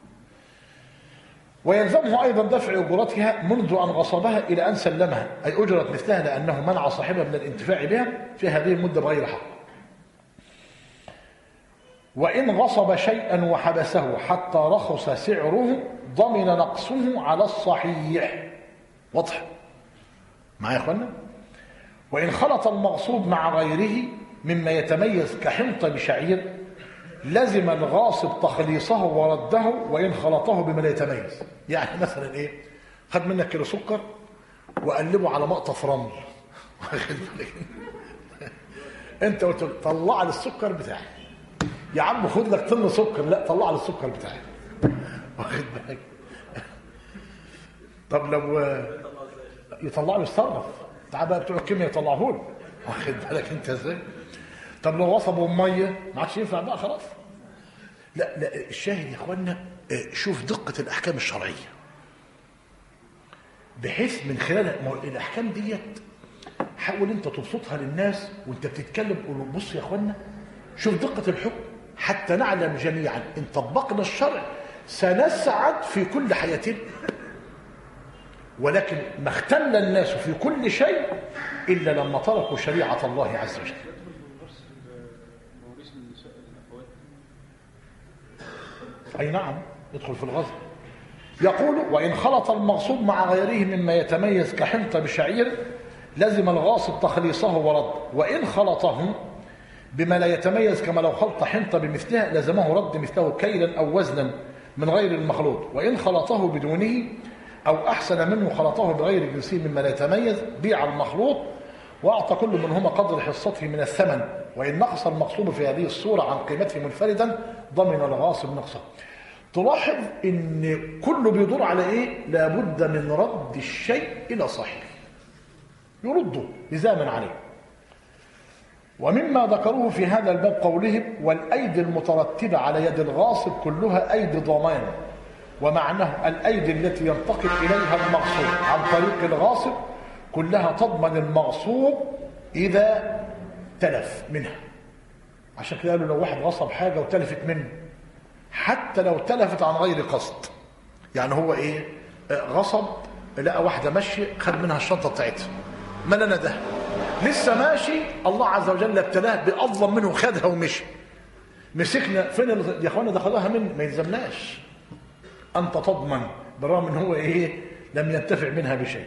ويلزمه ايضا دفع اجرتها منذ ان غصبها الى ان سلمها، اي اجرت مثلها لانه منع صاحبها من الانتفاع بها في هذه المده بغير حق. وان غصب شيئا وحبسه حتى رخص سعره ضمن نقصه على الصحيح. واضح معايا يا اخوانا؟ وان خلط المغصوب مع غيره مما يتميز كحنطه بشعير لزم الغاصب تخليصه ورده وان خلطه بما لا يتميز. يعني مثلا ايه؟ خد منك كيلو سكر وقلبه على مقطف رمل، واخد بالك؟ انت قلت طلع لي السكر بتاعي يا عم، خد لك طن سكر، لا طلع لي السكر بتاعي، واخد بالك؟ طب لو يطلع له يتصرف، تعال بقى بتوع الكيمياء يطلعوه له، واخد بالك انت ازاي؟ طب لو وصبوا ميه ما عادش ينفع بقى خلاص. لا لا الشاهد يا اخوانا شوف دقه الاحكام الشرعيه، بحيث من خلال الاحكام ديت حاول انت تبسطها للناس وانت بتتكلم. قول بص يا اخوانا شوف دقة الحكم، حتى نعلم جميعا إن طبقنا الشرع سنسعد في كل حياتنا. ولكن ما اختل الناس في كل شيء إلا لما تركوا شريعة الله عز وجل. أي نعم، يدخل في الغزو. يقول: وإن خلط المغصوب مع غيره مما يتميز كحنطة بشعير لزم الغاصب تخليصه ورد، وإن خلطه بما لا يتميز كما لو خلط حنطة بمثلها لزمه رد مثله كيلا أو وزنا من غير المخلوط، وإن خلطه بدونه أو أحسن منه خلطه بغير جنسه مما لا يتميز بيع المخلوط وأعطى كل منهما قدر حصته من الثمن، وإن نقص المغصوب في هذه الصورة عن قيمته منفردا ضمن الغاصب نقصه. تلاحظ إن كله بيدور على إيه؟ لابد من رد الشيء إلى صاحبه، يرده لزاما عليه. ومما ذكروه في هذا الباب قولهم: والأيدي المترتبة على يد الغاصب كلها أيدي ضمان، ومعناه الأيدي التي ينتقل إليها المغصوب عن طريق الغاصب كلها تضمن المغصوب إذا تلف منها. عشان كده قالوا لو واحد غصب حاجة وتلفت منه، حتى لو تلفت عن غير قصد، يعني هو إيه؟ غصب، لقى واحدة ماشية خد منها الشنطة بتاعتها، ما لنا ده، لسه ماشي، الله عز وجل ابتلاه بأظلم منه خدها ومشي، مسكنا فين يا اخوانا ده خدها منه، ما يلزمناش، أنت تضمن بالرغم من هو إيه؟ لم ينتفع منها بشيء.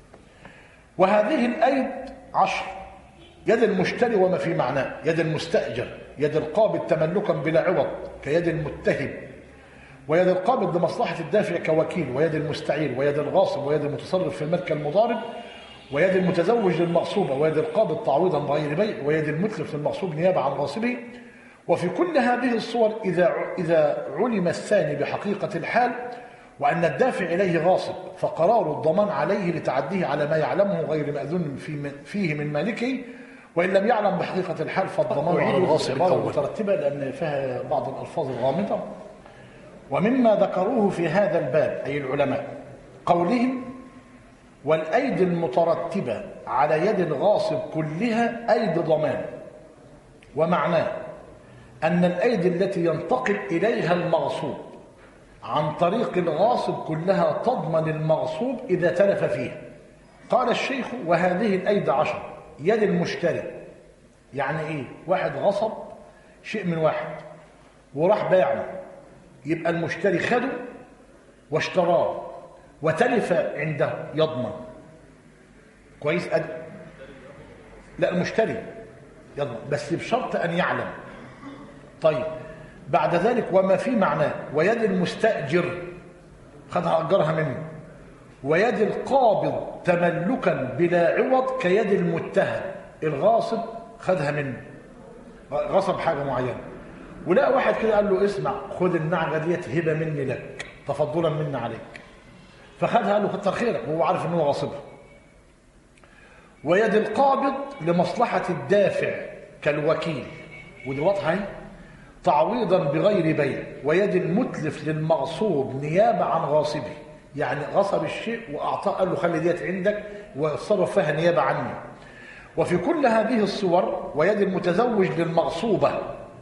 وهذه الأيد عشر: يد المشتري وما في معناه، يد المستأجر، يد القابض تملكا بلا عوض كيد المتهم، ويد القابض لمصلحة الدافع كوكيل، ويد المستعير، ويد الغاصب، ويد المتصرف في المال كالمضارب، ويد المتزوج للمغصوبة، ويد القابض تعويضا بغير بيع، ويد المتلف للمغصوب نيابة عن غاصبه. وفي كل هذه الصور إذا إذا علم الثاني بحقيقة الحال وأن الدافع إليه غاصب فقرار الضمان عليه لتعديه على ما يعلمه غير مأذون فيه من مالكه، وإن لم يعلم بحقيقة الحال فالضمان على الغاصب الأول مترتبة لأن فيها بعض الألفاظ الغامضة. ومما ذكروه في هذا الباب أي العلماء قولهم: والأيدي المترتبة على يد الغاصب كلها أيدي ضمان، ومعناه أن الأيدي التي ينتقل إليها المغصوب عن طريق الغاصب كلها تضمن المغصوب إذا تلف فيها. قال الشيخ: وهذه الأيدي عشر: يد المشتري، يعني إيه؟ واحد غصب شيء من واحد وراح باعه، يبقى المشتري خده واشتراه وتلف عنده يضمن. كويس؟ أد... لا، المشتري يضمن بس بشرط أن يعلم. طيب، بعد ذلك وما في معناه: ويد المستأجر خدها أجرها منه، ويد القابض تملكا بلا عوض كيد المتهم، الغاصب خدها منه، غصب حاجة معينة، ولا واحد كده قال له: اسمع خد النعجة ديت هبة مني لك تفضلا مني عليك، فخدها قال له: كتر خيرك، وهو عارف ان هو غاصبها. ويد القابض لمصلحة الدافع كالوكيل، ودي واضحة اهي، تعويضا بغير بيع. ويد المتلف للمغصوب نيابة عن غاصبه، يعني غصب الشيء وأعطاه قال له خلي ديت عندك واتصرف فيها نيابة عني. وفي كل هذه الصور ويد المتزوج للمغصوبة،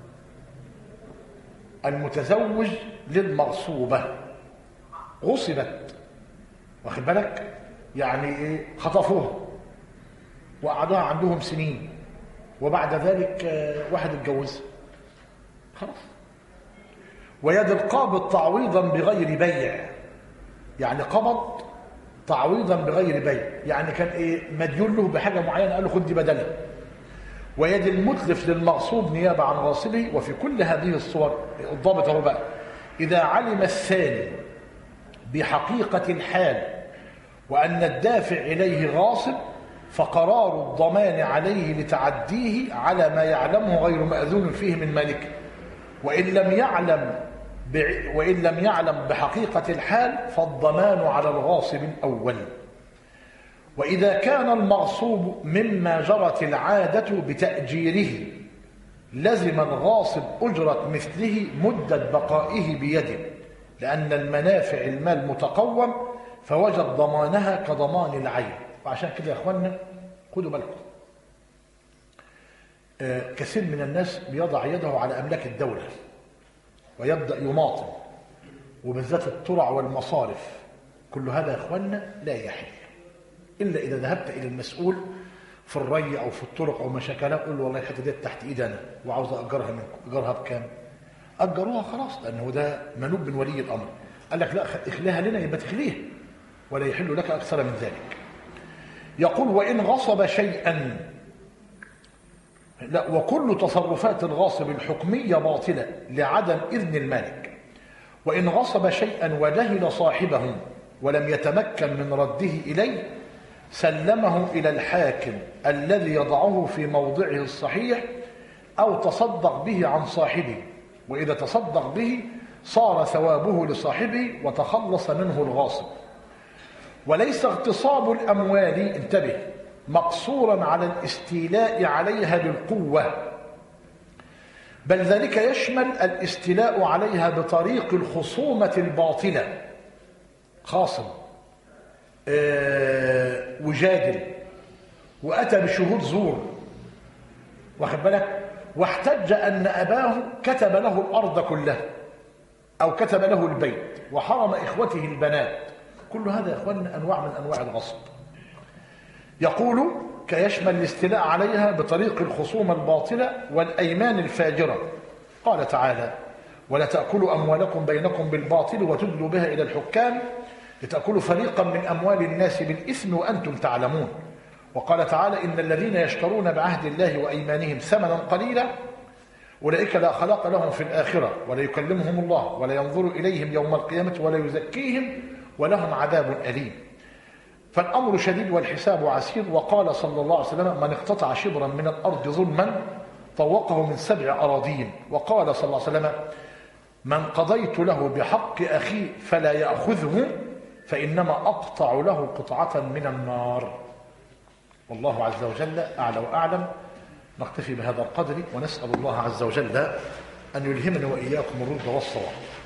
المتزوج للمغصوبة غصبت، واخد بالك؟ يعني ايه؟ خطفوها وقعدوها عندهم سنين، وبعد ذلك واحد اتجوزها خلاص. ويد القابض تعويضا بغير بيع، يعني قبض تعويضا بغير بيع، يعني كان ايه؟ مديون له بحاجه معينه قال له خد دي بدلها. ويد المتلف للمغصوب نيابه عن غاصبه. وفي كل هذه الصور الضابط اهو بقى: اذا علم الثاني بحقيقه الحال وان الدافع اليه غاصب فقرار الضمان عليه لتعديه على ما يعلمه غير مأذون فيه من مالكه، وإن لم يعلم وإن لم يعلم بحقيقة الحال فالضمان على الغاصب الأول. وإذا كان المغصوب مما جرت العادة بتأجيره لزم الغاصب أجرة مثله مدة بقائه بيده، لأن المنافع المال متقوم فوجد ضمانها كضمان العين. وعشان كده يا أخوانا خدوا بالكم، كثير من الناس بيضع يده على أملاك الدولة ويبدأ يماطل، وبالذات الترع والمصارف. كل هذا يا إخواننا لا يحل إلا إذا ذهبت إلى المسؤول في الري أو في الطرق أو مشاكلها، قول له والله الحتة دي تحت إيدي أنا وعاوز أجرها منكم. أجرها بكام؟ أجروها خلاص، لأنه ده منوب من ولي الأمر. قال لك لا اخليها لنا، يبقى تخليها ولا يحل لك أكثر من ذلك. يقول وإن غصب شيئا، لا، وكل تصرفات الغاصب الحكمية باطلة لعدم إذن المالك. وإن غصب شيئا وجهل صاحبه ولم يتمكن من رده إليه سلمه إلى الحاكم الذي يضعه في موضعه الصحيح أو تصدق به عن صاحبه، وإذا تصدق به صار ثوابه لصاحبه وتخلص منه الغاصب. وليس اغتصاب الأموال، انتبه، مقصورا على الاستيلاء عليها بالقوة، بل ذلك يشمل الاستيلاء عليها بطريق الخصومة الباطلة. خاصم اه وجادل وأتى بشهود زور، واخد بالك، واحتج أن أباه كتب له الأرض كلها أو كتب له البيت وحرم إخوته البنات. كل هذا يا إخواننا أنواع من أنواع الغصب. يقول كيشمل الاستيلاء عليها بطريق الخصومة الباطلة والأيمان الفاجرة. قال تعالى ولا تأكلوا أموالكم بينكم بالباطل وتدلوا بها إلى الحكام لتأكلوا فريقا من أموال الناس بالإثم وأنتم تعلمون. وقال تعالى إن الذين يشترون بعهد الله وأيمانهم ثمنا قليلا أولئك لا خلاق لهم في الآخرة ولا يكلمهم الله ولا ينظر إليهم يوم القيامة ولا يزكيهم ولهم عذاب أليم. فالأمر شديد والحساب عسير. وقال صلى الله عليه وسلم من اقتطع شبرا من الأرض ظلما طوقه من سبع أراضين. وقال صلى الله عليه وسلم من قضيت له بحق أخيه فلا يأخذه فإنما أقطع له قطعة من النار. والله عز وجل أعلى وأعلم. نكتفي بهذا القدر ونسأل الله عز وجل أن يلهمنا وإياكم الرشد والصواب.